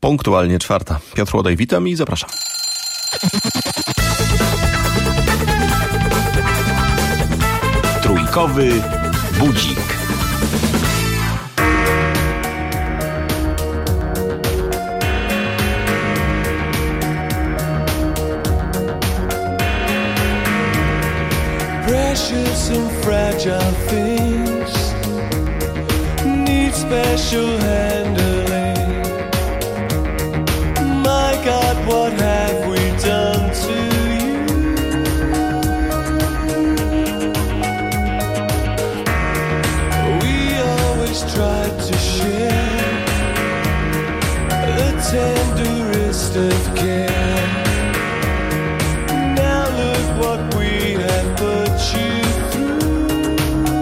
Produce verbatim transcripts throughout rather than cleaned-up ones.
Punktualnie czwarta. Piotr Łodej, witam i zapraszam. Trójkowy budzik. Precious and fragile things need special handling. My God, what have we done to you? We always tried to share the tenderest of care. Now look what we have put you through.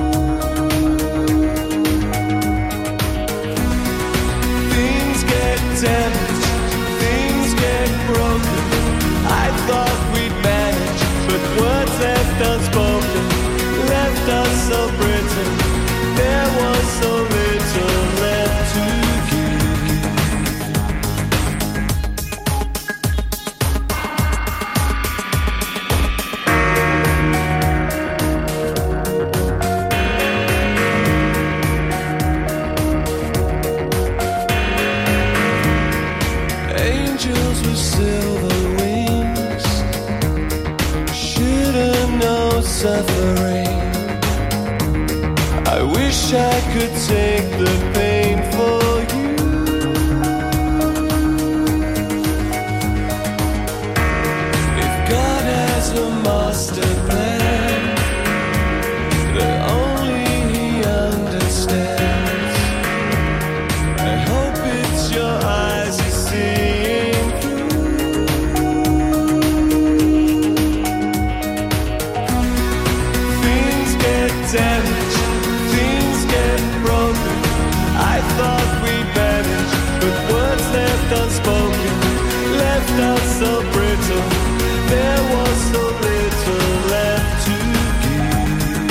Things get damaged, things get broken. I thought we'd manage, but words left unspoken left us so brittle. There was so little left to give. Angels with silver wings shouldn't know suffering. I wish I could take the pain for you. If God has a master plan that only He understands, I hope it's your eyes He's seeing through. Things get damaged, things get broken. I thought we'd manage, but words left unspoken left us so brittle. There was so little left to give.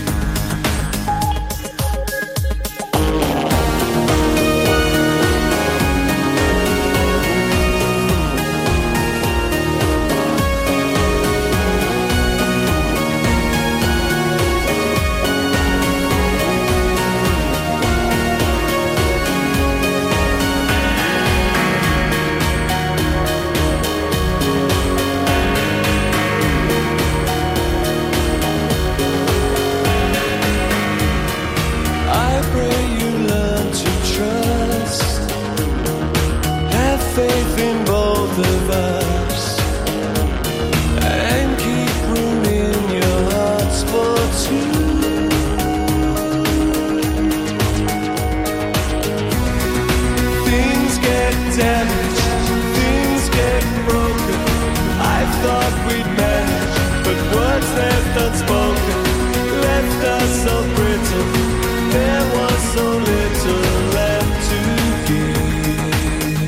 I pray you learn to trust, have faith in both of us, and keep room in your hearts for two. Things get damaged, things get broken. I thought we'd manage, but words left unspoken left us so brittle. There was so little left to give.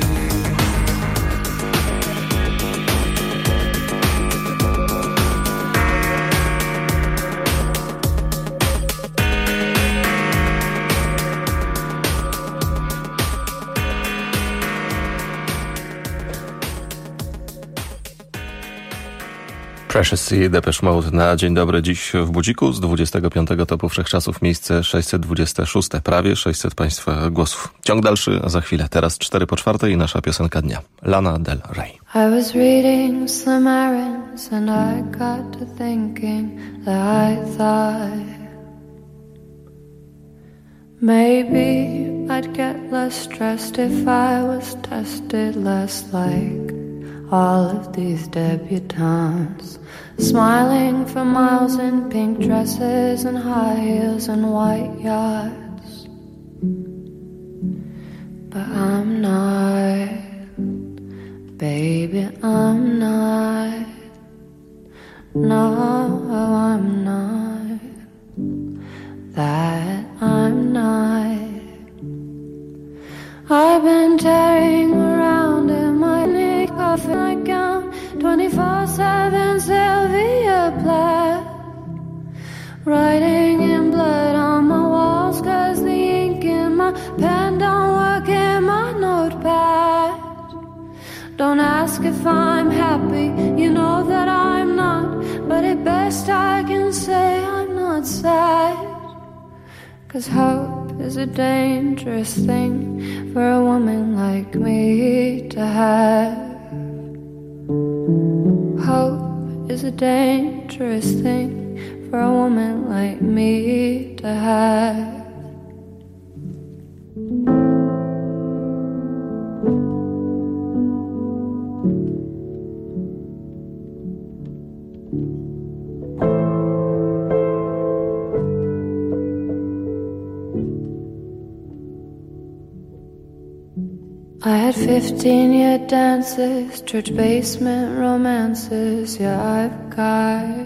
Precious i Depeche Mode na dzień dobry. Dziś w budziku z dwudziestego piątego topu wszechczasów miejsce sześćset dwadzieścia sześć. Prawie sześćset Państwa głosów. Ciąg dalszy za chwilę. Teraz cztery po czwartej i nasza piosenka dnia. Lana Del Rey. I was reading some errands and I got to thinking that I thought maybe I'd get less stressed if I was tested less like all of these debutantes, smiling for miles in pink dresses and high heels and white yachts. But I'm not, baby, I'm not. No, I'm not. That I'm not. I've been tearing around in my coffin nightgown, twenty-four seven Sylvia Plath, writing in blood on my walls 'cause the ink in my pen don't work in my notepad. Don't ask if I'm happy, you know that I'm not. But at best I can say I'm not sad. 'Cause hope is a dangerous thing for a woman like me to have. Hope is a dangerous thing for a woman like me to have. I had fifteen-year dances, church basement romances, yeah, I've got.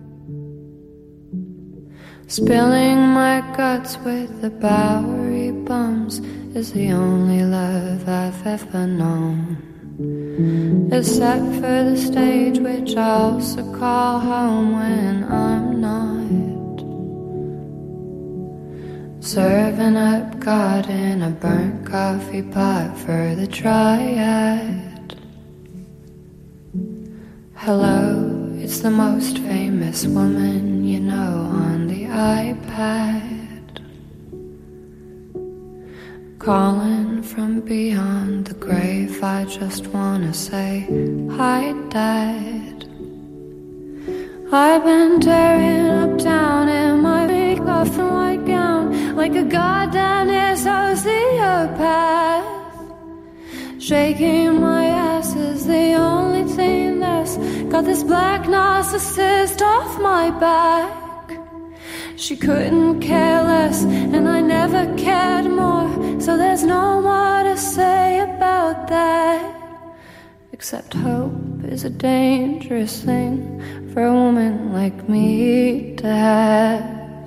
Spilling my guts with the Bowery bums is the only love I've ever known. Except for the stage, which I also call home when I'm not. Serving up God in a burnt coffee pot for the triad. Hello, it's the most famous woman you know on the iPad. Calling from beyond the grave, I just wanna say, hi Dad. I've been tearing up town in my big off and white gown like a goddamn sociopath. Shaking my ass is the only thing that's got this black narcissist off my back. She couldn't care less, and I never cared more, so there's no more to say about that. Except hope is a dangerous thing for a woman like me to have.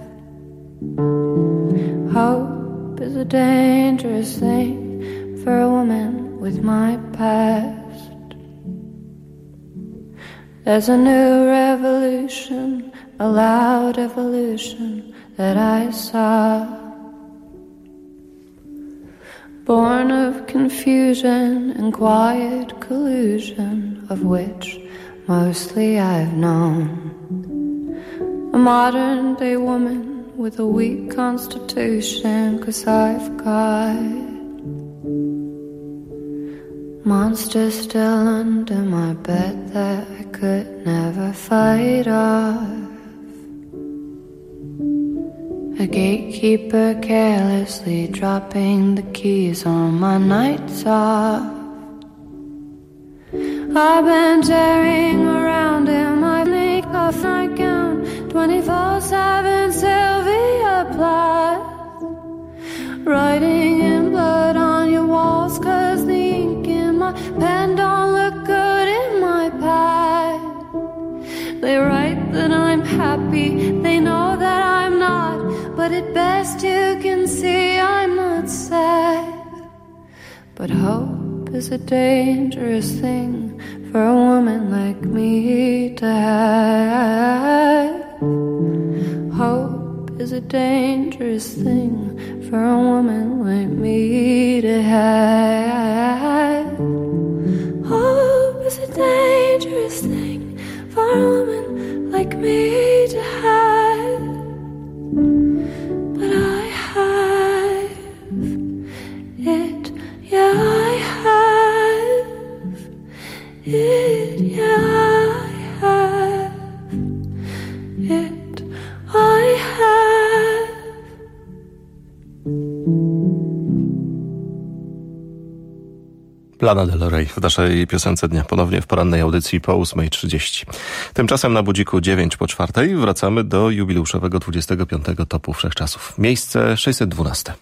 Hope is a dangerous thing for a woman with my past. There's a new revolution, a loud evolution that I saw. Born of confusion and quiet collusion, of which mostly I've known. A modern day woman with a weak constitution, 'cause I've got monsters still under my bed that I could never fight off. A gatekeeper carelessly dropping the keys on my nights off. I've been tearing around in my make off nightgown, twenty-four seven Sylvia Plath. Writing in blood on your walls, 'cause the ink in my pen don't look good in my pad. They write that I'm happy, they know that I'm not, but at best you can see I'm not sad. But hope is a dangerous thing for a woman like me to have. Hope is a dangerous thing for a woman like me to have. Hope is a dangerous thing for a woman like me to have. But I have it, yeah I have it, yeah I have it, I have. Lana Del Rey w naszej piosence dnia, ponownie w porannej audycji po ósmej trzydzieści. Tymczasem na budziku dziewięć po czwartej wracamy do jubileuszowego dwudziestego piątego topu wszechczasów. Miejsce sześćset dwanaście.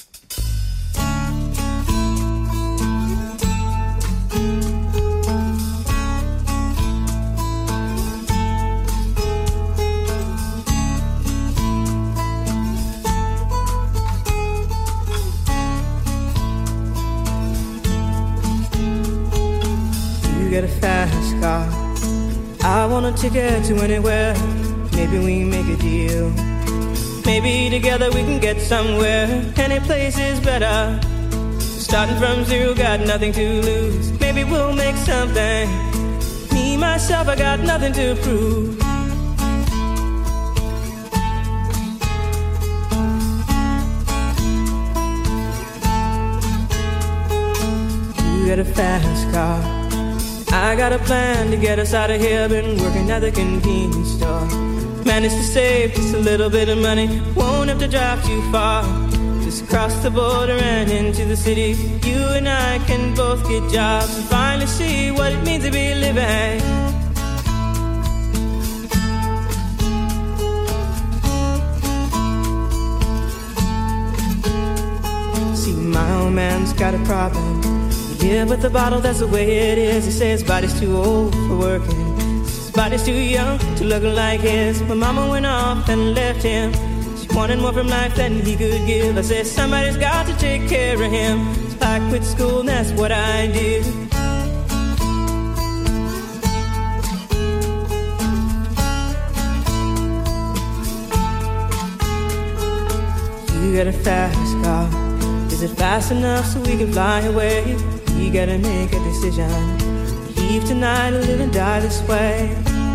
Get a fast car, I want a ticket to anywhere. Maybe we make a deal. Maybe together we can get somewhere. Any place is better. Starting from zero, got nothing to lose. Maybe maybe we'll make something. Me, myself, I got nothing to prove. You got a fast car, I got a plan to get us out of here. Been working at the convenience store, managed to save just a little bit of money. Won't have to drive too far, just cross the border and into the city. You and I can both get jobs and finally see what it means to be living. See, my old man's got a problem. Yeah, but the bottle, that's the way it is. He says his body's too old for working, his body's too young to look like his. My mama went off and left him, she wanted more from life than he could give. I said somebody's got to take care of him, so I quit school and that's what I did. You got a fast car, is it fast enough so we can fly away? We gotta make a decision, leave tonight or live and die this way.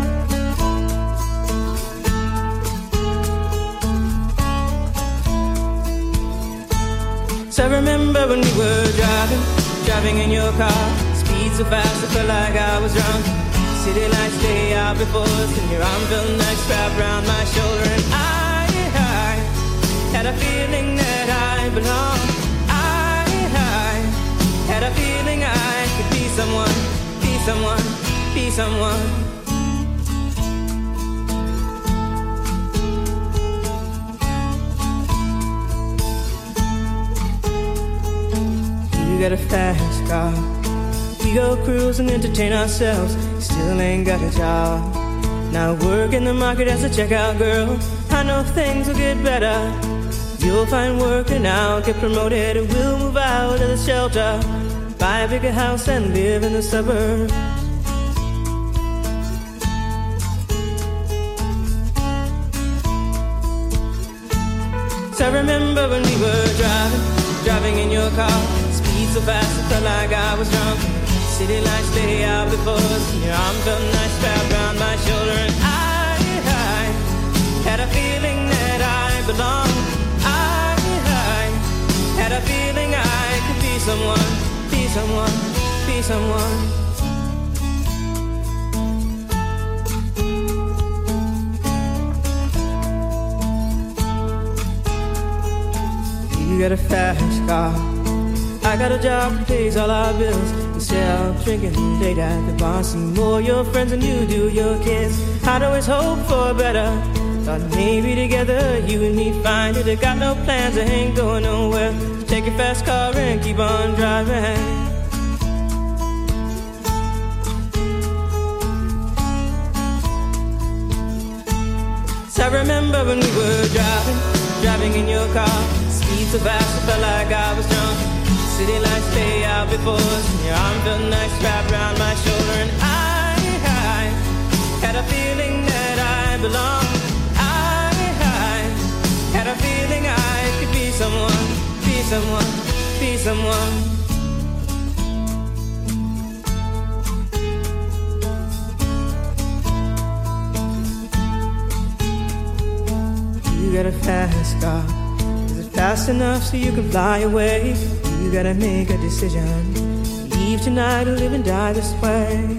So I remember when we were driving, driving in your car, speed so fast I felt like I was drunk. City lights lay out before us and your arm felt nice wrapped around my shoulder. And I, I had a feeling that I belonged. Had a feeling I could be someone, be someone, be someone. You got a fast car, we go cruise and entertain ourselves. Still ain't got a job, now work in the market as a checkout girl. I know things will get better, you'll find work and I'll get promoted. And we'll move out of the shelter, buy a bigger house and live in the suburbs. So I remember when we were driving, driving in your car, speed so fast I felt like I was drunk. City lights lay out before us and your arm felt nice wrapped around my shoulder. And I, I had a feeling that I belonged. Had a feeling I could be someone, be someone, be someone. You got a fast car, I got a job that pays all our bills. Instead of drinking late at the bar, see more your friends than you do your kids. I'd always hope for better, thought maybe together you and me find it. I got no plans, I ain't going nowhere. Take your fast car and keep on driving. So I remember when we were driving, driving in your car, speed so fast I felt like I was drunk. City lights lay out before us and your arm felt nice wrapped around my shoulder. And I, I had a feeling that I belonged. I, I had a feeling I could be someone, be someone, be someone. You got a fast car, is it fast enough so you can fly away? You gotta make a decision, leave tonight or live and die this way.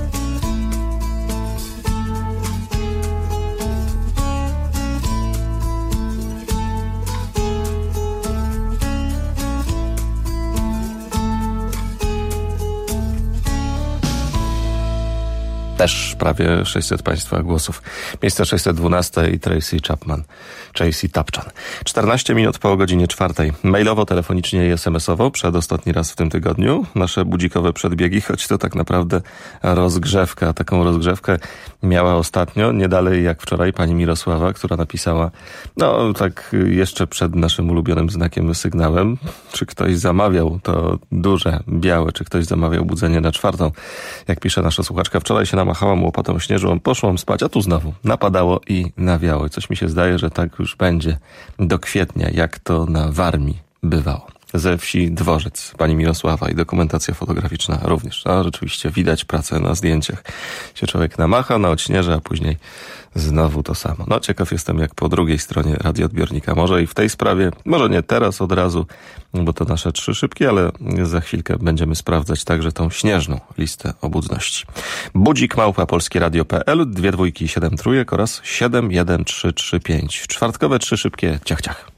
Też prawie sześćset Państwa głosów. Miejsce sześćset dwanaście i Tracy Chapman, Tracy Tapczan. czternaście minut po godzinie czwartej. Mailowo, telefonicznie i es em esowo przedostatni raz w tym tygodniu. Nasze budzikowe przedbiegi, choć to tak naprawdę rozgrzewka. Taką rozgrzewkę miała ostatnio, nie dalej jak wczoraj, pani Mirosława, która napisała, no tak jeszcze przed naszym ulubionym znakiem sygnałem, czy ktoś zamawiał to duże, białe, czy ktoś zamawiał budzenie na czwartą. Jak pisze nasza słuchaczka, wczoraj się namachałam łopatą śnieżą, poszłam spać, a tu znowu napadało i nawiało. Coś mi się zdaje, że tak już będzie do kwietnia, jak to na Warmii bywało. ze wsi Dworzec, pani Mirosława, i dokumentacja fotograficzna również. A rzeczywiście widać pracę na zdjęciach. Się człowiek namacha, naodśnieży, a później znowu to samo. No ciekaw jestem, jak po drugiej stronie radioodbiornika. Może i w tej sprawie, może nie teraz od razu, bo to nasze trzy szybkie, ale za chwilkę będziemy sprawdzać także tą śnieżną listę obudności. Budzik małpa polskieradio kropka p l, dwie dwójki, siedem trójek oraz siedem jeden trzy trzy pięć. Czwartkowe trzy szybkie ciach ciach.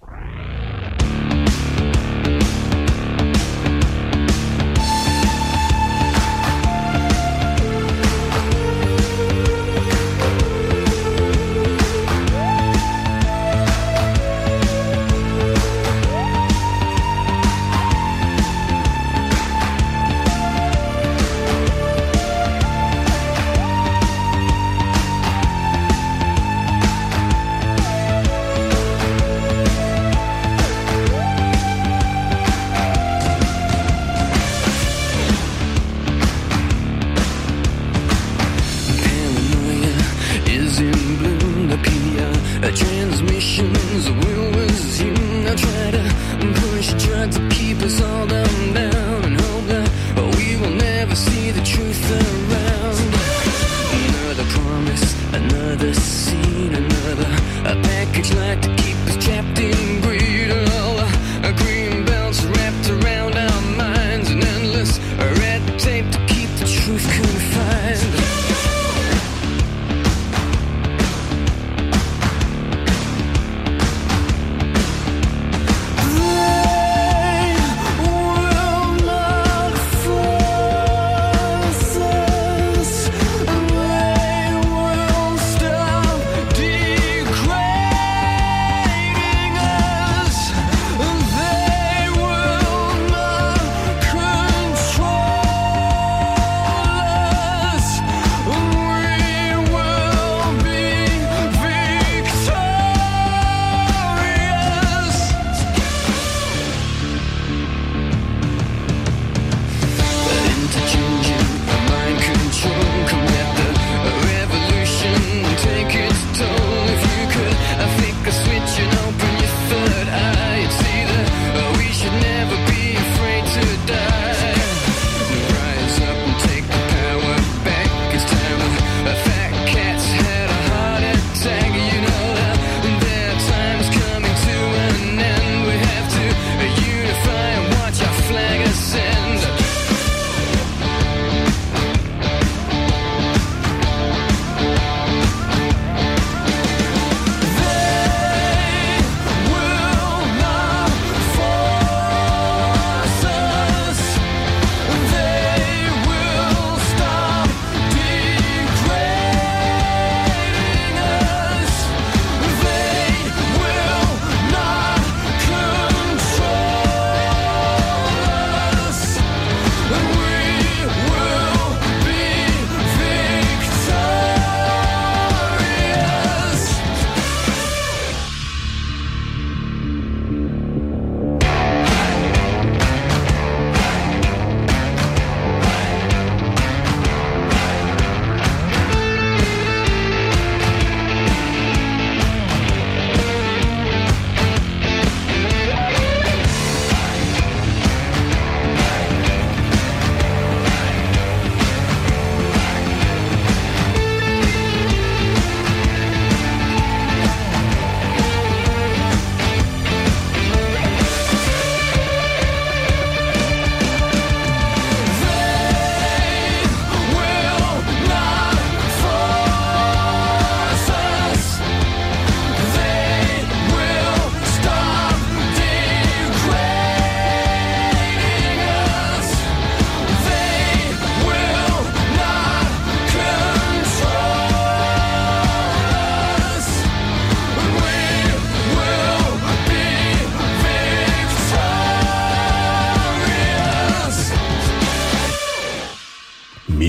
Degrading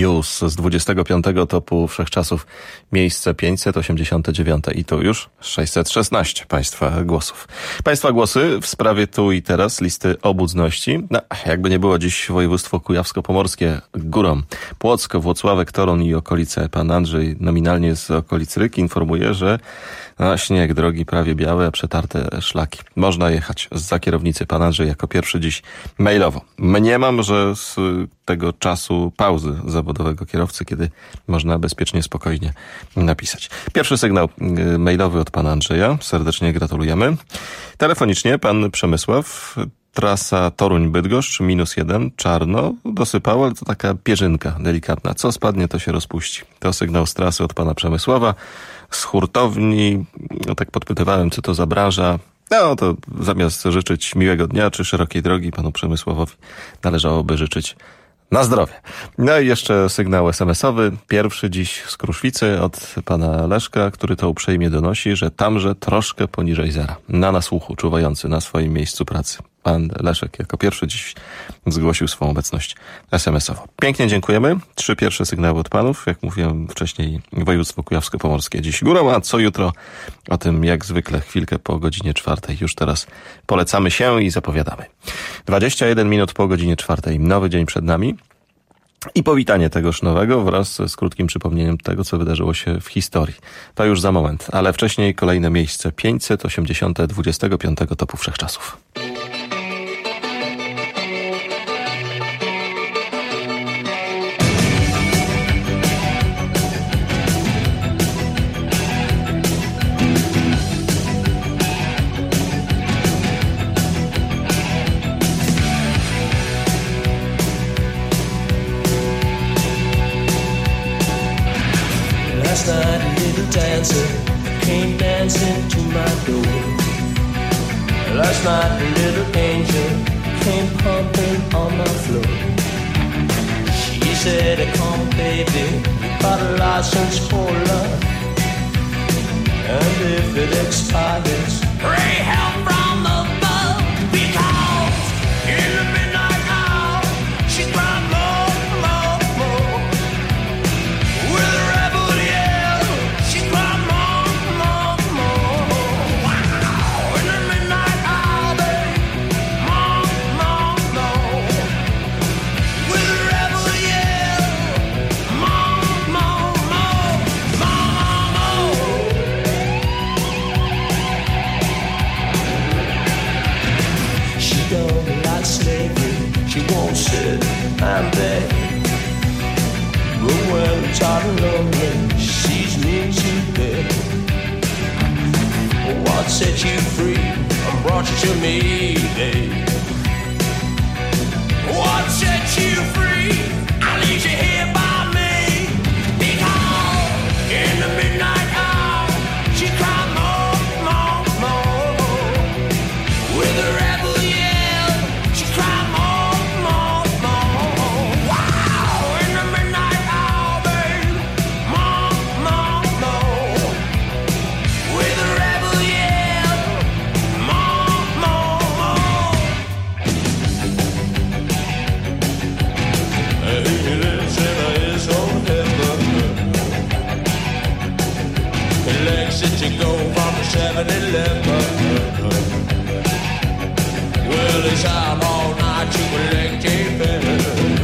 Muse z dwudziestego piątego topu wszechczasów, miejsce pięćset osiemdziesiąte dziewiąte i tu już sześćset szesnaście Państwa głosów. Państwa głosy w sprawie tu i teraz listy obudności. No, jakby nie było dziś województwo kujawsko-pomorskie górą. Płock, Włocławek, Toruń i okolice. Pan Andrzej nominalnie z okolic Ryk informuje, że no, śnieg, drogi prawie białe, a przetarte szlaki. Można jechać za kierownicy. Pan Andrzej jako pierwszy dziś mailowo. Mniemam, że z tego czasu pauzy zawodowego kierowcy, kiedy można bezpiecznie, spokojnie napisać. Pierwszy sygnał mailowy od pana Andrzeja. Serdecznie gratulujemy. Telefonicznie pan Przemysław. Trasa Toruń-Bydgoszcz, minus jeden, czarno, dosypało, ale to taka pierzynka delikatna. Co spadnie, to się rozpuści. To sygnał z trasy od pana Przemysława. Z hurtowni, no tak podpytywałem, co to za branża. No to zamiast życzyć miłego dnia czy szerokiej drogi panu Przemysławowi, należałoby życzyć na zdrowie. No i jeszcze sygnał es em esowy, pierwszy dziś z Kruszwicy od pana Leszka, który to uprzejmie donosi, że tamże troszkę poniżej zera. Na nasłuchu, czuwający na swoim miejscu pracy. Pan Leszek jako pierwszy dziś zgłosił swą obecność es em esową. Pięknie dziękujemy. Trzy pierwsze sygnały od panów. Jak mówiłem wcześniej, województwo kujawsko-pomorskie dziś górą, a co jutro? O tym jak zwykle chwilkę po godzinie czwartej. Już teraz polecamy się i zapowiadamy. dwadzieścia jeden minut po godzinie czwartej. Nowy dzień przed nami. I powitanie tegoż nowego wraz z krótkim przypomnieniem tego, co wydarzyło się w historii. To już za moment, ale wcześniej kolejne miejsce pięćset osiemdziesiąte dwudziestego piątego topu wszechczasów. Last night a little dancer came dancing to my door. Last night a little angel came pumping on my floor. She said, come baby, you got a license for love, and if it expires, pray help from above, because in the midnight hour she cried more, more, more. With a rebel yell, she cried more, more, more. Wow, in the midnight hour, babe, more, more, more. With a rebel yell, more, more, more, more, more. She don't like slavery, she won't sit and beg. But when I'm tired and lonely, she sees me to bed. What set you free and brought you to me, babe? What set you free? I leave you here by me. Because in the midnight hour, she cried more, more, more. With a rebel yell, she cried more, more, more. Wow, in the midnight hour, babe, more, more, more. With a rebel yell, more, more, more. He lives in his own heaven. He likes it to go from the seven eleven. Well, he's out all night to collect a bill.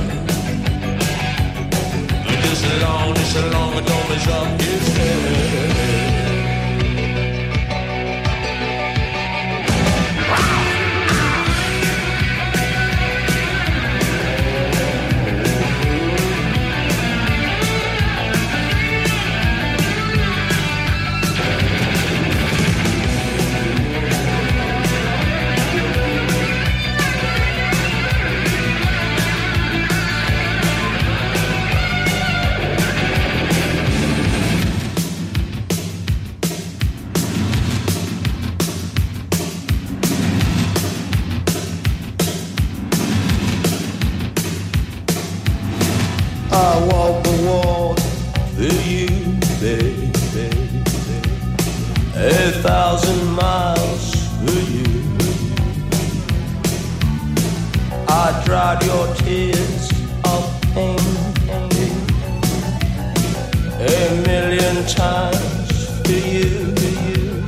But this long, this long, it don't mess up his head. I walk the wall for you, baby, a thousand miles for you. I dried your tears of pain. million times to you, to you.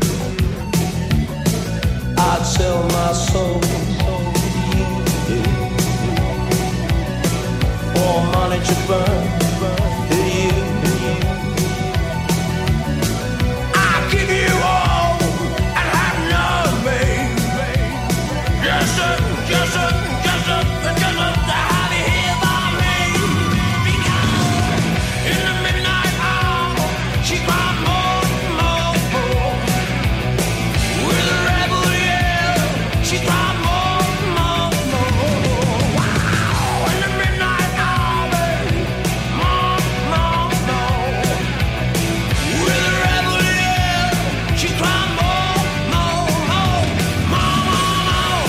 I'd sell my soul to you, for money to burn to you. I'll give you all and have nothing. Just a, just a, just a, just a, to have you here by me. Because in the midnight hour, she cried more, more, more. With a rebel yell, she cried more, more, more. Wow, in the midnight hour, baby, more, more, more. With a rebel yell, she cried more, more, more, more, more.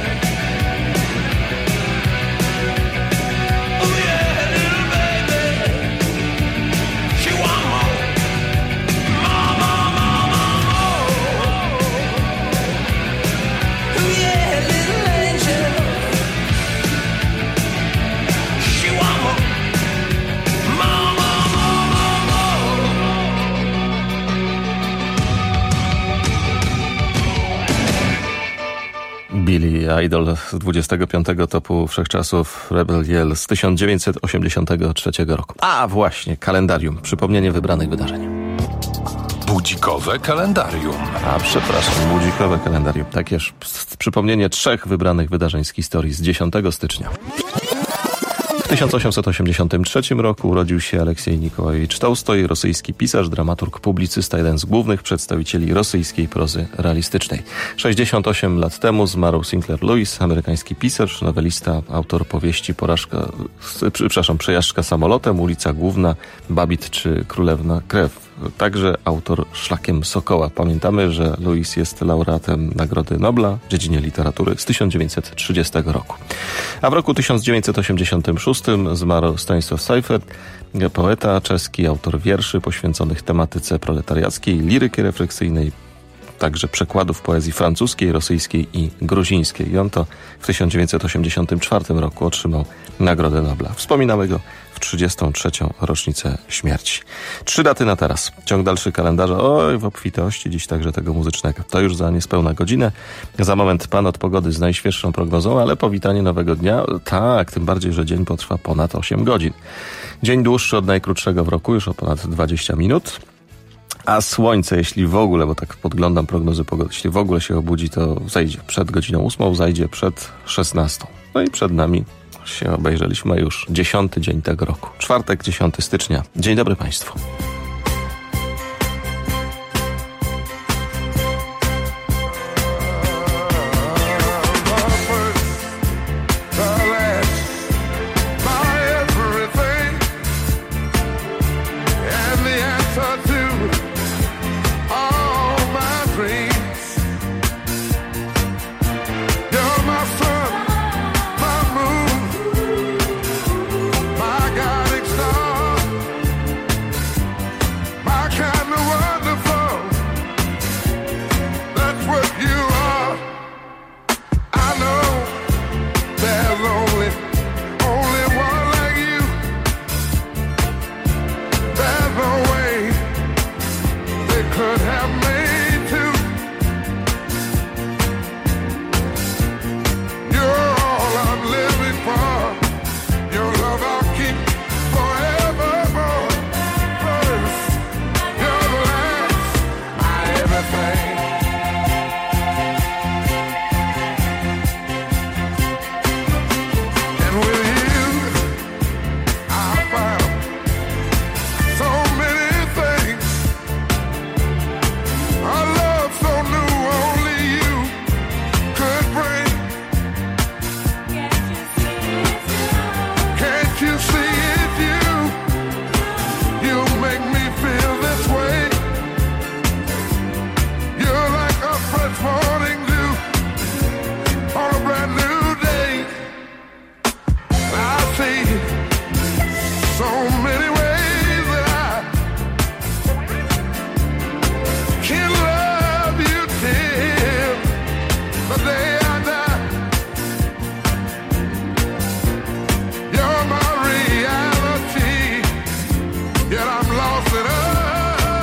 Oh yeah, little baby, she want more, more, more, more, more, more. Oh yeah, little angel, she want more, more, more, more, more, more. Billy Idol z dwudziestego piątego topu wszechczasów, Rebel Yell z tysiąc dziewięćset osiemdziesiątego trzeciego roku. A właśnie, kalendarium, przypomnienie wybranych wydarzeń. Budzikowe kalendarium. A przepraszam, budzikowe kalendarium. Takież przypomnienie trzech wybranych wydarzeń z historii z dziesiątego stycznia. W tysiąc osiemset osiemdziesiątym trzecim roku urodził się Aleksiej Nikołajewicz Tołstoj, rosyjski pisarz, dramaturg, publicysta, jeden z głównych przedstawicieli rosyjskiej prozy realistycznej. sześćdziesiąt osiem lat temu zmarł Sinclair Lewis, amerykański pisarz, nowelista, autor powieści Porażka, przepraszam, Przejażdżka samolotem, Ulica Główna, Babit czy Królewna Krew. Także autor Szlakiem Sokoła. Pamiętamy, że Lewis jest laureatem Nagrody Nobla w dziedzinie literatury z tysiąc dziewięćset trzydziestego roku. A w roku tysiąc dziewięćset osiemdziesiątym szóstym zmarł Stanisław Seifert, poeta czeski, autor wierszy poświęconych tematyce proletariackiej, liryki refleksyjnej, także przekładów poezji francuskiej, rosyjskiej i gruzińskiej. I on to w tysiąc dziewięćset osiemdziesiątym czwartym roku otrzymał Nagrodę Nobla. Wspominamy go w trzydziestą trzecią rocznicę śmierci. Trzy daty na teraz. Ciąg dalszy kalendarza. Oj, w obfitości dziś także tego muzycznego. To już za niespełna godzinę. Za moment pan od pogody z najświeższą prognozą, ale powitanie nowego dnia. Tak, tym bardziej, że dzień potrwa ponad osiem godzin. Dzień dłuższy od najkrótszego w roku, już o ponad dwadzieścia minut. A słońce, jeśli w ogóle, bo tak podglądam prognozy pogody, jeśli w ogóle się obudzi, to zajdzie przed godziną ósmą, zajdzie przed szesnastą. No i przed nami się obejrzeliśmy już dziesiąty dzień tego roku. Czwartek, dziesiątego stycznia. Dzień dobry Państwu. Yet I'm lost in love.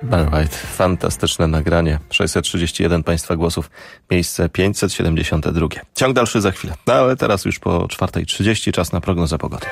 Alright, fantastyczne nagranie. sześćset trzydzieści jeden Państwa głosów, miejsce pięćset siedemdziesiąt dwa. Ciąg dalszy za chwilę. No ale teraz już po czwartej trzydzieści czas na prognozę pogody.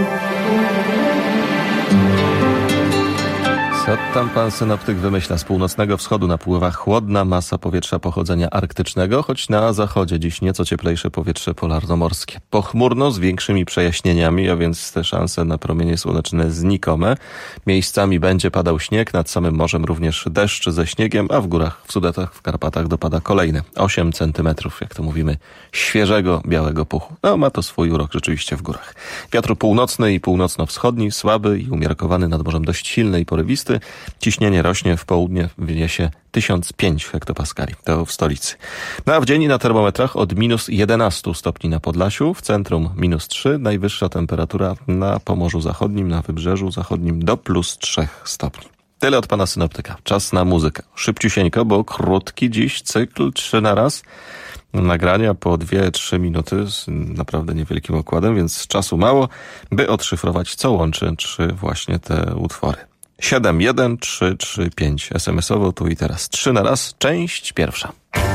Co tam pan synoptyk wymyśla? Z północnego wschodu napływa chłodna masa powietrza pochodzenia arktycznego, choć na zachodzie dziś nieco cieplejsze powietrze polarnomorskie. Pochmurno z większymi przejaśnieniami, a więc te szanse na promienie słoneczne znikome. Miejscami będzie padał śnieg, nad samym morzem również deszcz ze śniegiem, a w górach, w Sudetach, w Karpatach dopada kolejne osiem centymetrów, jak to mówimy, świeżego, białego puchu. No, ma to swój urok rzeczywiście w górach. Wiatr północny i północno-wschodni, słaby i umiarkowany, nad morzem dość silny i porywisty. Ciśnienie rośnie, w południe wyniesie tysiąc pięć hektopaskali. To w stolicy. No a w dzień na termometrach od minus jedenaście stopni na Podlasiu, w centrum minus trzy, najwyższa temperatura na Pomorzu Zachodnim, na Wybrzeżu Zachodnim do plus trzy stopni. Tyle od pana synoptyka. Czas na muzykę. Szybciusieńko, bo krótki dziś cykl trzy na raz. Nagrania po dwie trzy minuty z naprawdę niewielkim okładem, więc czasu mało, by odszyfrować, co łączy trzy właśnie te utwory. siedem jeden trzy trzy pięć es em esowo tu i teraz. Trzy na raz, część pierwsza.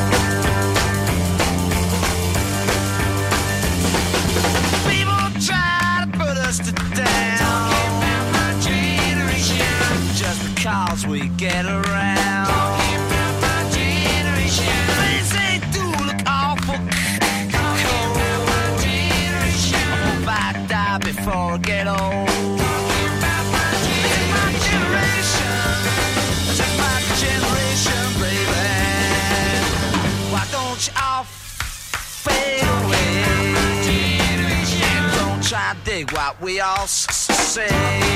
Dig what we all say.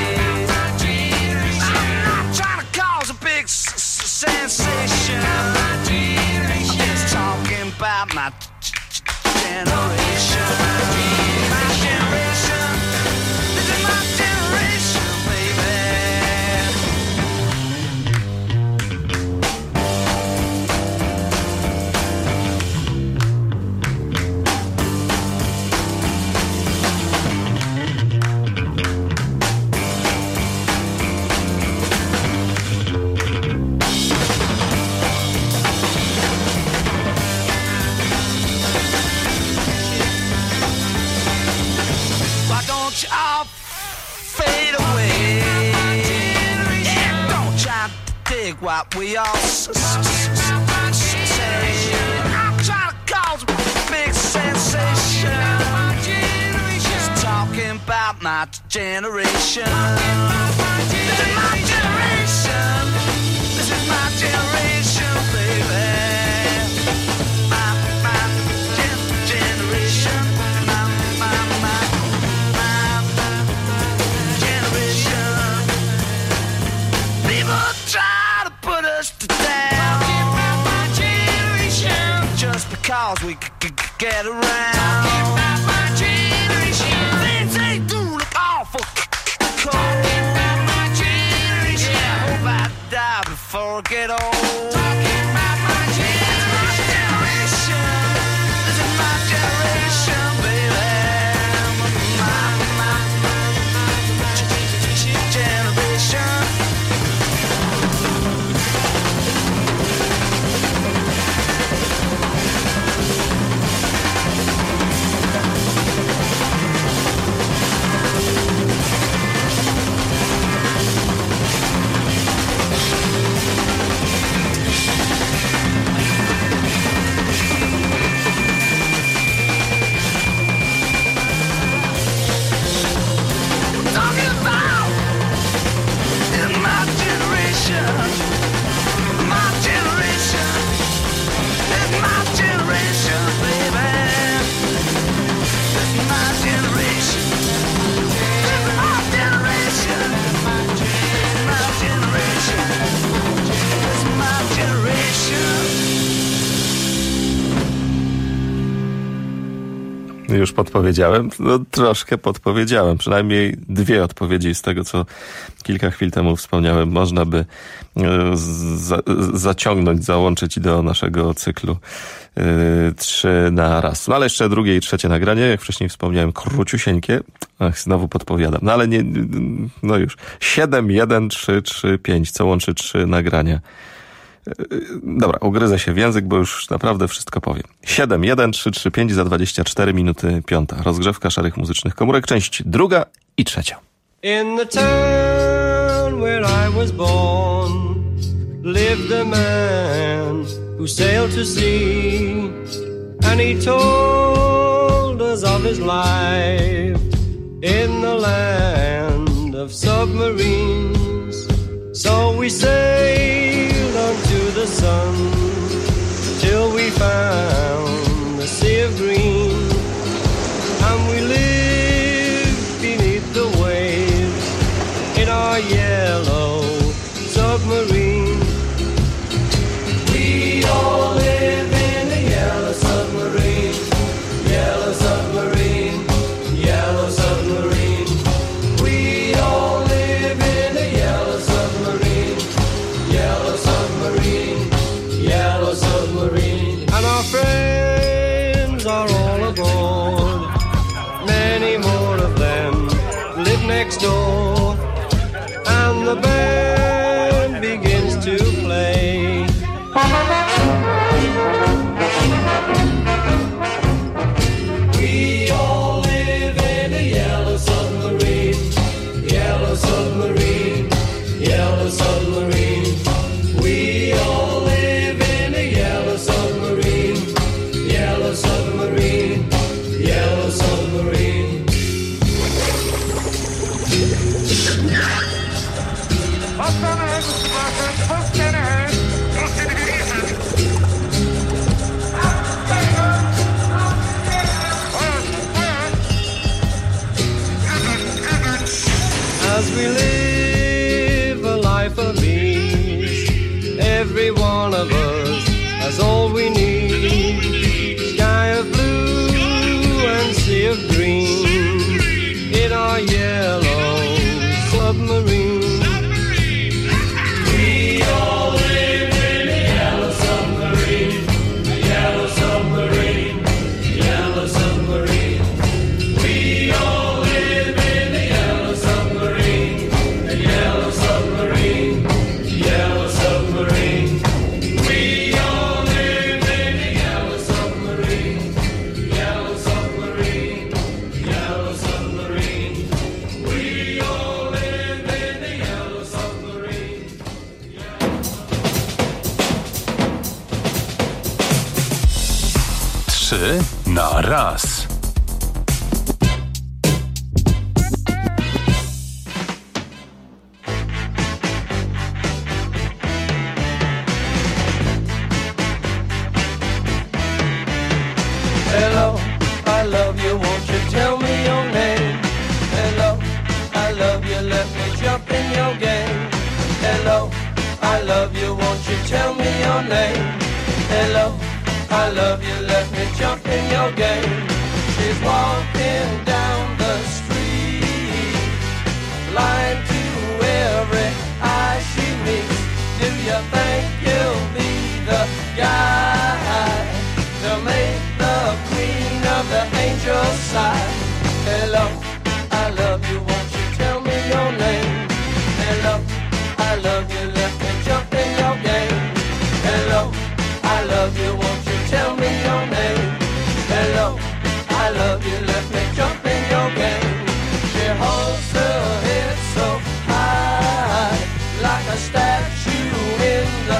I'm not trying to cause a big s- s- sensation. I'm just talking about my g- g- generation. My generation. This is my generation, baby. All fade away. Yeah, don't try to dig what we all s- s- s- say. I'm trying to cause a big sensation. Just talking about my generation. This is my generation. This is my generation, baby. My, my gen- generation. My, my, my. Try to put us to down. Just because we c- c- get around. Things they do look awful cold. Yeah, I hope I die before I get old. This is my generation, baby. My, my, generation. już podpowiedziałem? No troszkę podpowiedziałem. Przynajmniej dwie odpowiedzi z tego, co kilka chwil temu wspomniałem. Można by za, zaciągnąć, załączyć do naszego cyklu yy, trzy na raz. No ale jeszcze drugie i trzecie nagranie, jak wcześniej wspomniałem, króciusieńkie. Ach, znowu podpowiadam. No ale nie, no już. siedem, jeden, trzy, trzy, pięć, co łączy trzy nagrania. Dobra, ugryzę się w język, bo już naprawdę wszystko powiem. siedem, jeden, trzy, trzy, pięć za dwadzieścia cztery minuty piąta. Rozgrzewka Szarych Muzycznych Komórek, część druga i trzecia. In the town where I was born lived a man who sailed to sea, and he told us of his life in the land of submarines. So we sailed unto the sun till we found the sea of green, and we lived beneath the waves in our yellow submarine. We all live in a yellow submarine, yellow submarine, yellow submarine. We all live in a yellow submarine, yellow submarine, yellow submarine. And our friends are all aboard, many more of them live next door, and the band begins to play. We all live in a yellow submarine, yellow submarine, yellow submarine. We all live in a yellow submarine, yellow submarine, yellow submarine. As we live a life of ease, every one of us has all we need. Sky of blue and sea of green in our yellow submarine. We all live in a yellow submarine, a yellow submarine, yellow submarine. We all live in a yellow submarine, a yellow submarine, yellow submarine. We all live in a yellow submarine, yellow submarine, yellow submarine. We all live in a yellow submarine. Trzy na raz. Hello, I love you, won't you tell me your name? Hello, I love you, let me jump in your game. Hello, I love you, won't you tell me your name? Hello, I love you, let me jump in your game. She's walking down the street, blind to every eye she meets. Do you think you'll be the guy to make the queen of the angels sigh? Hello, I love you, won't you tell me your name? Hello, I love you, let me jump in your game. Hello, I love you, won't you tell me your name? Hello, I love you, let me jump in your game. She holds her head so high, like a statue in the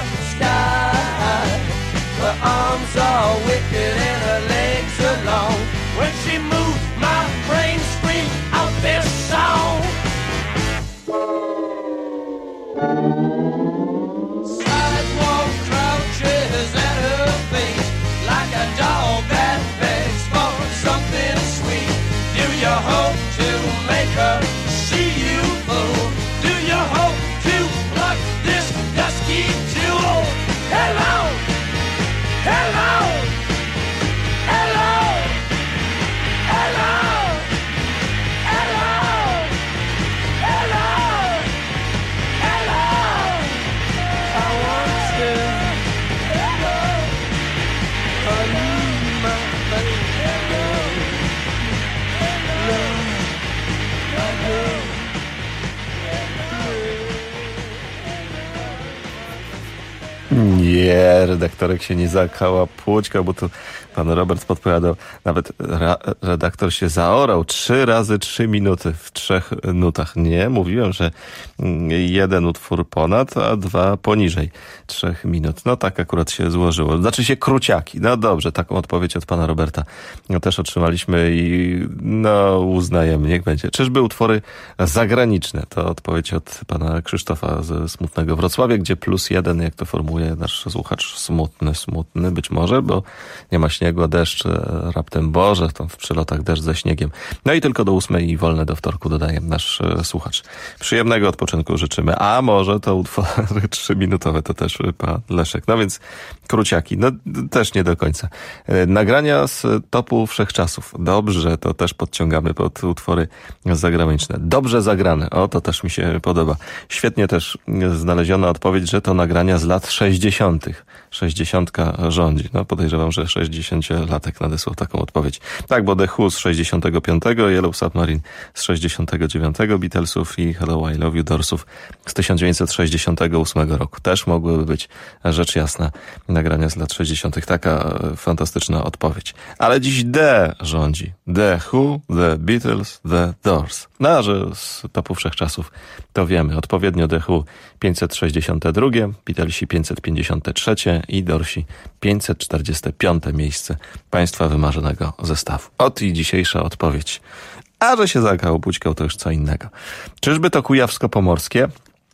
Nie, redaktorek się nie zakała płućka, bo tu pan Robert podpowiadał, nawet ra- redaktor się zaorał trzy razy trzy minuty w trzech nutach. Nie, mówiłem, że jeden utwór ponad, a dwa poniżej trzech minut. No tak akurat się złożyło. Znaczy się króciaki. No dobrze, taką odpowiedź od pana Roberta no, też otrzymaliśmy i no uznajemy, niech będzie. Czyżby utwory zagraniczne? To odpowiedź od pana Krzysztofa ze Smutnego Wrocławia, gdzie plus jeden, jak to formułuje nasz słuchacz, smutny, smutny być może, bo nie ma śniegu, a deszcz raptem Boże, tam w przelotach deszcz ze śniegiem. No i tylko do ósmej i wolne do wtorku dodaje nasz słuchacz. Przyjemnego odpoczynku życzymy. A może to utwory trzyminutowe, to też pan Leszek. No więc króciaki, no też nie do końca. Nagrania z topu wszechczasów. Dobrze, to też podciągamy pod utwory zagraniczne. Dobrze zagrane. O, to też mi się podoba. Świetnie też znaleziona odpowiedź, że to nagrania z lat sześćdziesiątych. Sześćdziesiątka rządzi. No podejrzewam, że sześćdziesięciolatek nadesłał taką odpowiedź. Tak, bo The Who z sześćdziesiątego piątego, Yellow Submarine z sześćdziesiątego dziewiątego, Beatlesów i Hello, I Love You Doorsów z tysiąc dziewięćset sześćdziesiątego ósmego roku. Też mogłyby być, rzecz jasna, nagrania z lat sześćdziesiątych. Taka fantastyczna odpowiedź. Ale dziś The rządzi. The Who, The Beatles, The Doors. No, a że z topu wszechczasów to wiemy. Odpowiednio The Who pięćset sześćdziesiąte drugie, Beatlesi pięćset pięćdziesiąte trzecie i Doorsi pięćset czterdzieste piąte miejsce państwa wymarzonego zestawu. Ot i dzisiejsza odpowiedź. A że się zakał, bućkał, to już co innego. Czyżby to kujawsko-pomorskie?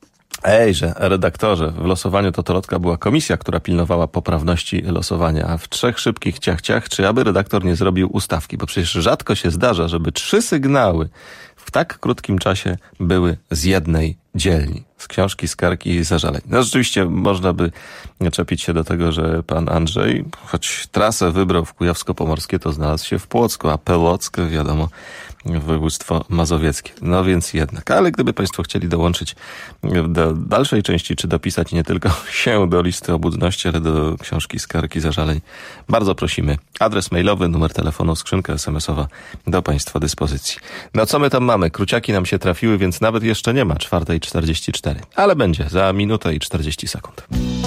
Ejże, redaktorze, w losowaniu Totolotka była komisja, która pilnowała poprawności losowania, a w trzech szybkich ciach-ciach, czy aby redaktor nie zrobił ustawki, bo przecież rzadko się zdarza, żeby trzy sygnały w tak krótkim czasie były z jednej dzielni. Z książki, skargi i zażaleń. No rzeczywiście można by czepić się do tego, że pan Andrzej, choć trasę wybrał w Kujawsko-Pomorskie, to znalazł się w Płocku, a Pełock, wiadomo, województwo mazowieckie. No więc jednak. Ale gdyby państwo chcieli dołączyć do dalszej części, czy dopisać nie tylko się do listy obudności, ale do książki, skargi, zażaleń, bardzo prosimy. Adres mailowy, numer telefonu, skrzynka es em esowa do państwa dyspozycji. No co my tam mamy? Króciaki nam się trafiły, więc nawet jeszcze nie ma czwartej czterdzieści cztery. Ale będzie za minutę i czterdzieści sekund.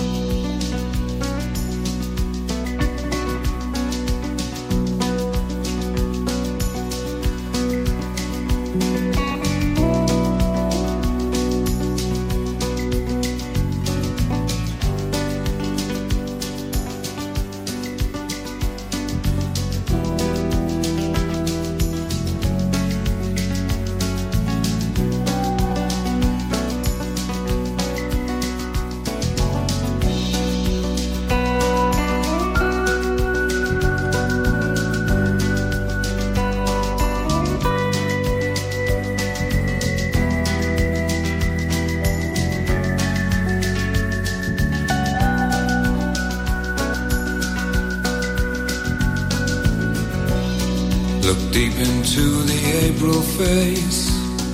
Look deep into the April face.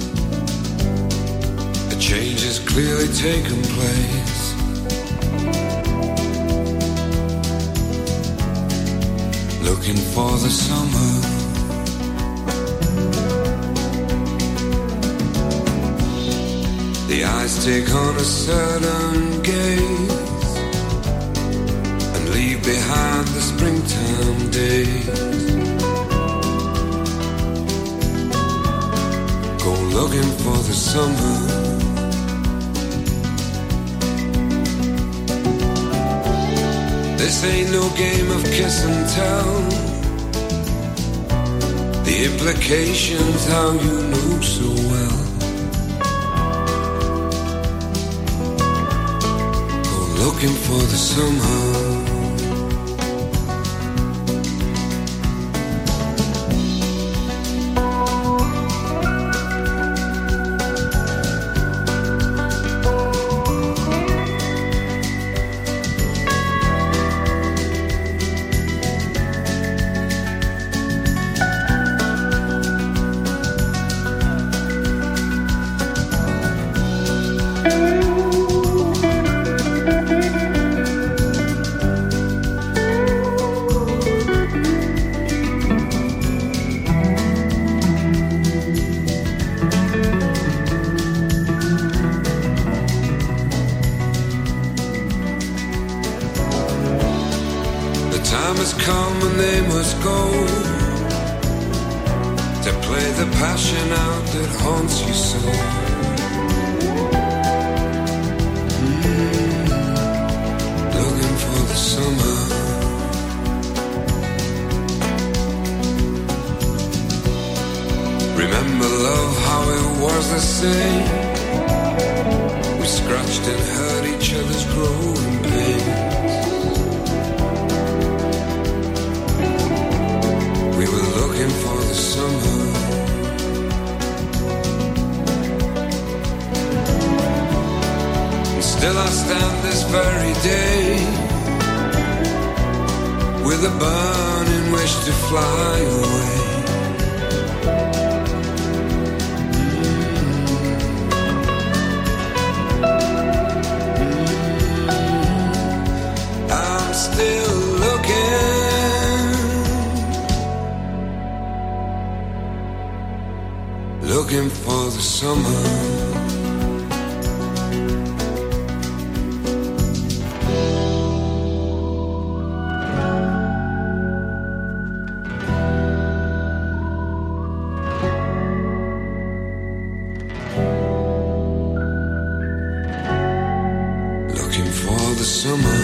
A change has clearly taken place. Looking for the summer. The eyes take on a certain gaze and leave behind the springtime days. Go looking for the summer. This ain't no game of kiss and tell. The implications how you know so well. Go looking for the summer. must come and they must go, to play the passion out that haunts you so. Mm, looking for the summer. Remember love, how it was the same. We scratched and hurt each other's growing pains. We were looking for the summer. And still I stand this very day with a burning wish to fly away. Still looking, looking for the summer. Looking for the summer.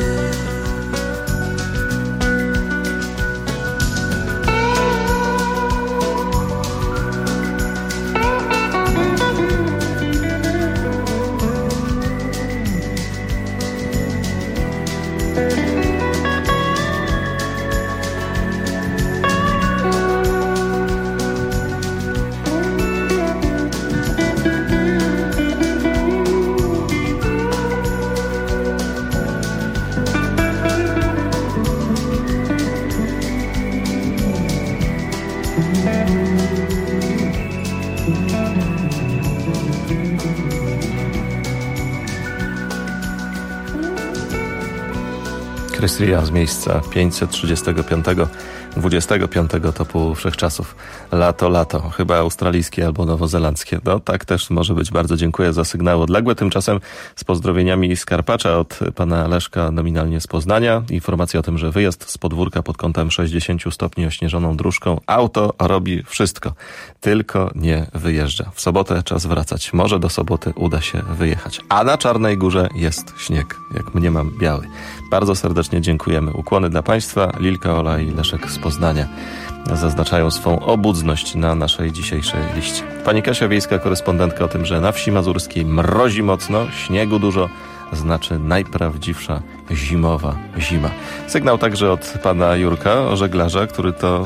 Chris Rea z miejsca pięćset trzydziestego piątego, dwudziestego piątego topu wszechczasów. Lato, lato. Chyba australijskie albo nowozelandzkie. No tak też może być. Bardzo dziękuję za sygnały odległe. Tymczasem z pozdrowieniami z Karpacza od pana Leszka, nominalnie z Poznania. Informacja o tym, że wyjazd z podwórka pod kątem sześćdziesiąt stopni ośnieżoną dróżką. Auto robi wszystko, tylko nie wyjeżdża. W sobotę czas wracać. Może do soboty uda się wyjechać. A na Czarnej Górze jest śnieg, jak mniemam, biały. Bardzo serdecznie dziękujemy. Ukłony dla Państwa. Lilka, Ola i Leszek z Poznania zaznaczają swą obudzność na naszej dzisiejszej liście. Pani Kasia Wiejska, korespondentka, o tym, że na wsi mazurskiej mrozi mocno, śniegu dużo, znaczy najprawdziwsza zimowa zima. Sygnał także od pana Jurka, żeglarza, który to...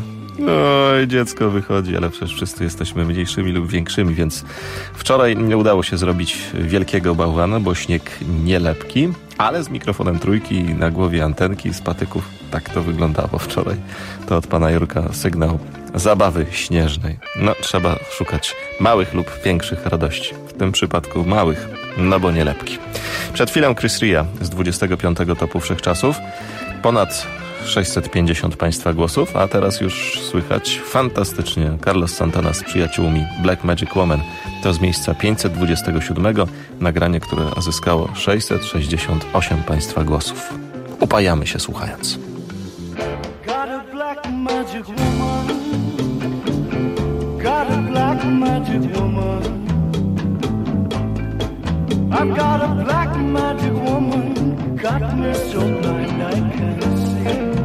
Oj, dziecko wychodzi, ale przecież wszyscy jesteśmy mniejszymi lub większymi, więc wczoraj nie udało się zrobić wielkiego bałwana, bo śnieg nie lepki, ale z mikrofonem trójki na głowie antenki z patyków. Tak to wyglądało wczoraj. To od pana Jurka sygnał zabawy śnieżnej. No, trzeba szukać małych lub większych radości. W tym przypadku małych, no bo nie lepki. Przed chwilą Chris Rea z dwudziestego piątego topu wszechczasów. Ponad sześćset pięćdziesiąt Państwa głosów, a teraz już słychać fantastycznie Carlos Santana z przyjaciółmi Black Magic Woman. To z miejsca pięćset dwudziestego siódmego nagranie, które zyskało sześćset sześćdziesiąt osiem Państwa głosów. Upajamy się słuchając. Got a black magic woman. Got a black magic woman. I've got a black magic woman. Got me so blind I can't see.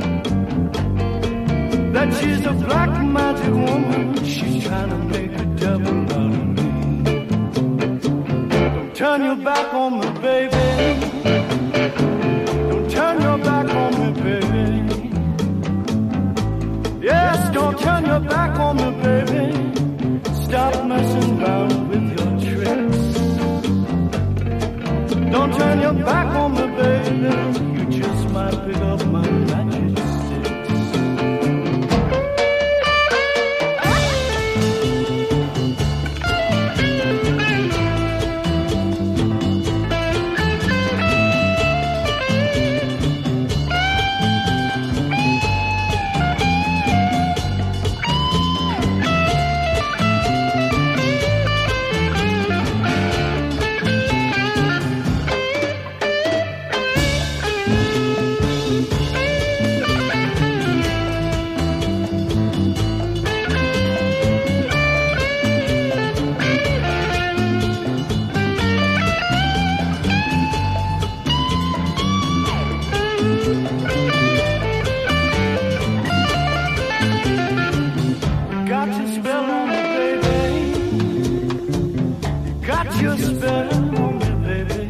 That she's a black magic woman. She's trying to make a devil out of me. Don't turn your back on me, baby. Don't turn your back on me, baby. Yes, don't turn your back on me, baby. Stop messing around with your tricks. Don't turn your back on me, baby. You just might pick up my magic sticks. spell on me, baby.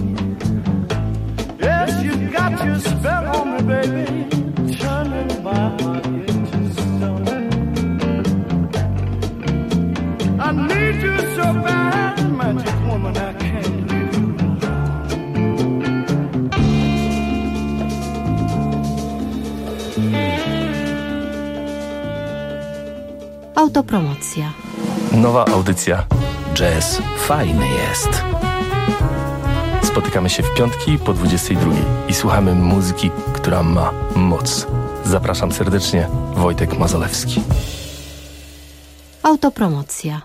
Yes, you got your spell on me, baby. Turning my heart into stone. I need you so bad, magic woman, I can't leave you alone. Autopromocja. Nowa audycja. Jazz fajny jest. Spotykamy się w piątki po dwudziestej drugiej i słuchamy muzyki, która ma moc. Zapraszam serdecznie, Wojtek Mazolewski. Autopromocja.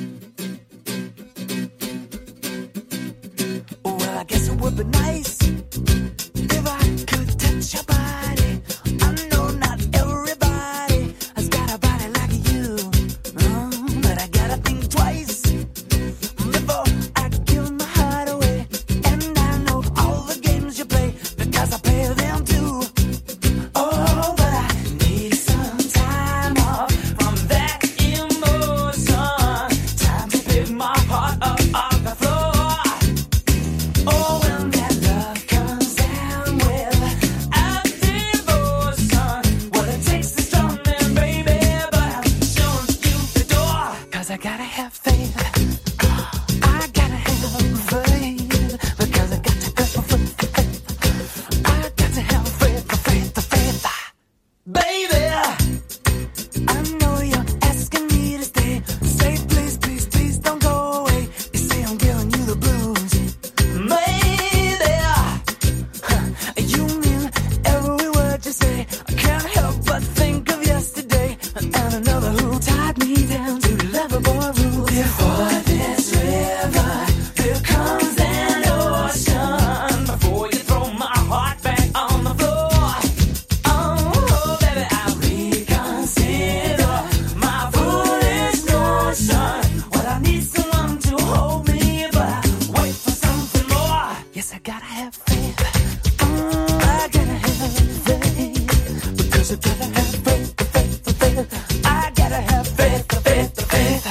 Well, I guess it would be nice if I could touch your body. I know not everybody has got a body like you, um, but I gotta think twice before I give my heart away. And I know all the games you play because I play them too. Oh, but I need some time off from that emotion. Time to pick my heart up off the floor. Oh, when that love comes down with a devotion, well, it takes the storming, baby, but I'm showing you the door. Cause I gotta have faith. I gotta have faith. Because I got to have faith. I got to have faith, faith, faith. Baby, I know you're asking me to stay. Say please, please, please don't go away. You say I'm giving you the blues. Maybe you mean every word you say. I can't help but think of yesterday and another who tied me down to lovable rules. Before this river, here comes an ocean. Before you throw my heart back on the floor. Oh, baby, I reconsider my foolish notion. Well, I need someone to hold me, but I wait for something more. Yes, I gotta have faith. Mm, I gotta have faith. Because I gotta have faith, faith, faith. I gotta have faith, faith, faith.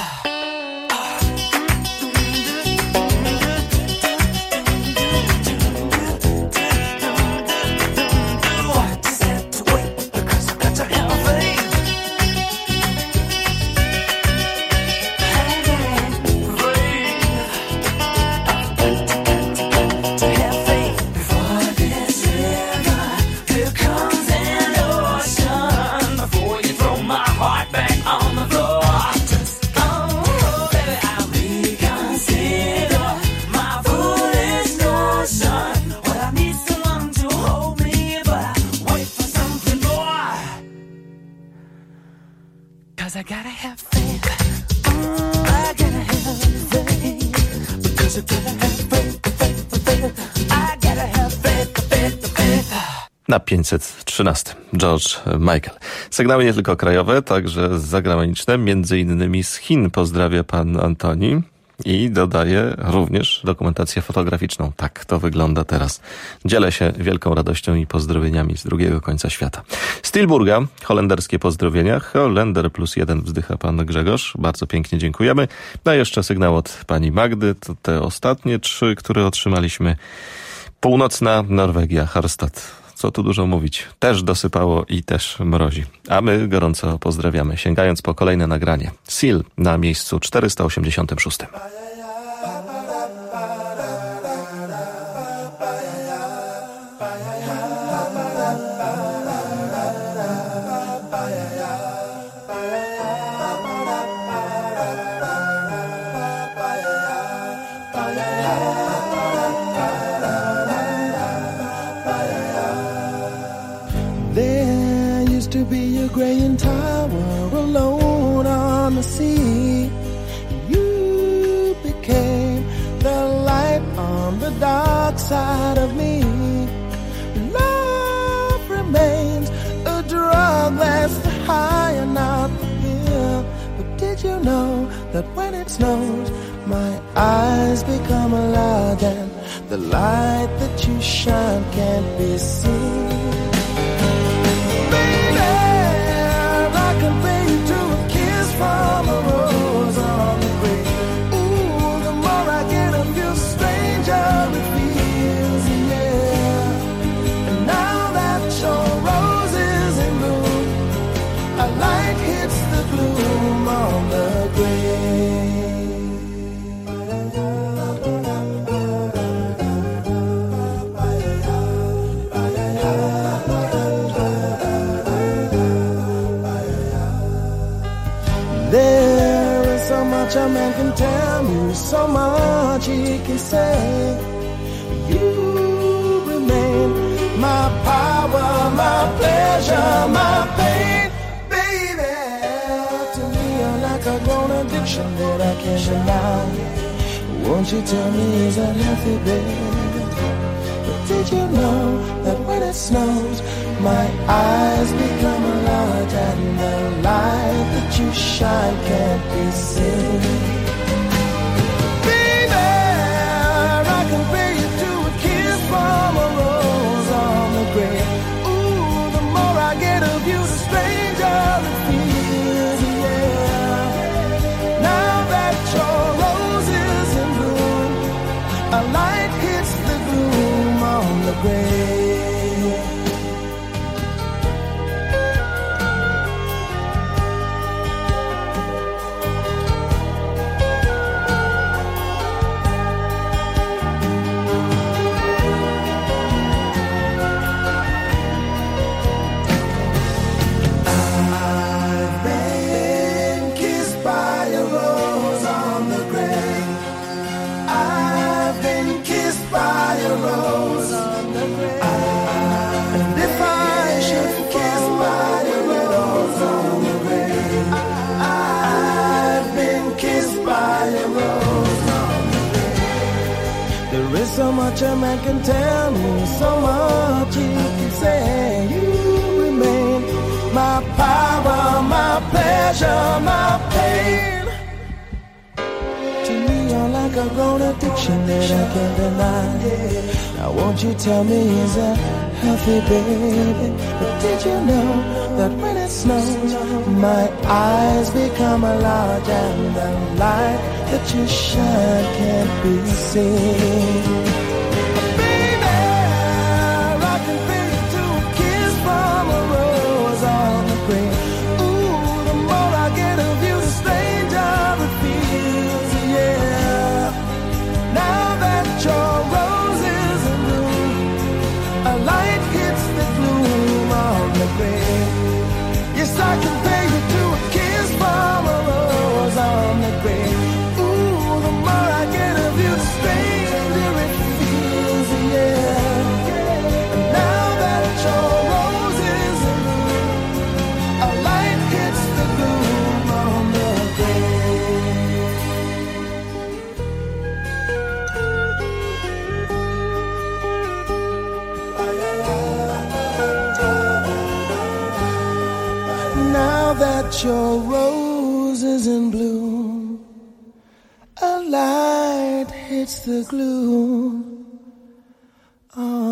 I just have to wait because I got to have faith. To have faith before this river, here comes an ocean. Before you throw my heart back on the floor. Oh, baby, I reconsider my foolish notion. Well, I need someone to hold me, but I wait for something more. Cause I gotta have faith. Mm, I gotta have faith. Because I gotta have faith, faith, faith. I gotta have faith, faith, faith. Na pięćset trzynaście George Michael. Sygnały nie tylko krajowe, także zagraniczne, między innymi z Chin pozdrawia pan Antoni i dodaje również dokumentację fotograficzną. Tak to wygląda teraz. Dzielę się wielką radością i pozdrowieniami z drugiego końca świata. Z Tilburga holenderskie pozdrowienia. Holender plus jeden wzdycha pan Grzegorz. Bardzo pięknie dziękujemy. No i jeszcze sygnał od pani Magdy. To te ostatnie trzy, które otrzymaliśmy. Północna Norwegia, Harstad. Co tu dużo mówić. Też dosypało i też mrozi. A my gorąco pozdrawiamy, sięgając po kolejne nagranie. Seal na miejscu czterysta osiemdziesiątym szóstym. There used to be a graying tower alone on the sea. You became the light on the dark side of me. Love remains a drug that's high and out the hill. But did you know that when it snows, my eyes become alive and the light that you shine can't be seen? From a rose on the grave. Ooh, the more I get of you can tell me so much. He can say, you remain my power, my pleasure, my pain. Baby, to me you're like a grown addiction that I can't deny. Won't you tell me, is that healthy, baby? But did you know that when it snows, my eyes become large and the light that you shine can't be seen? Baby, I can pay you to a kiss from a rose on the grave. Ooh, the more I get of you, the stranger it feels, yeah. Now that your rose is in bloom, a light hits the gloom on the grave. So much a man can tell me, so much he can say. You remain my power, my pleasure, my pain. To me you're like a grown addiction that I can't deny. Now won't you tell me, is that healthy, baby? But did you know that when it snows, my eyes become large and the light that you shine can't be seen? I can pay you to a kiss from a rose on the grave. Ooh, the more I get of you, the stranger it feels, yeah. And now that your rose is in bloom, a light hits the gloom on the Now that your rose is in bloom, a light hits the gloom. Oh.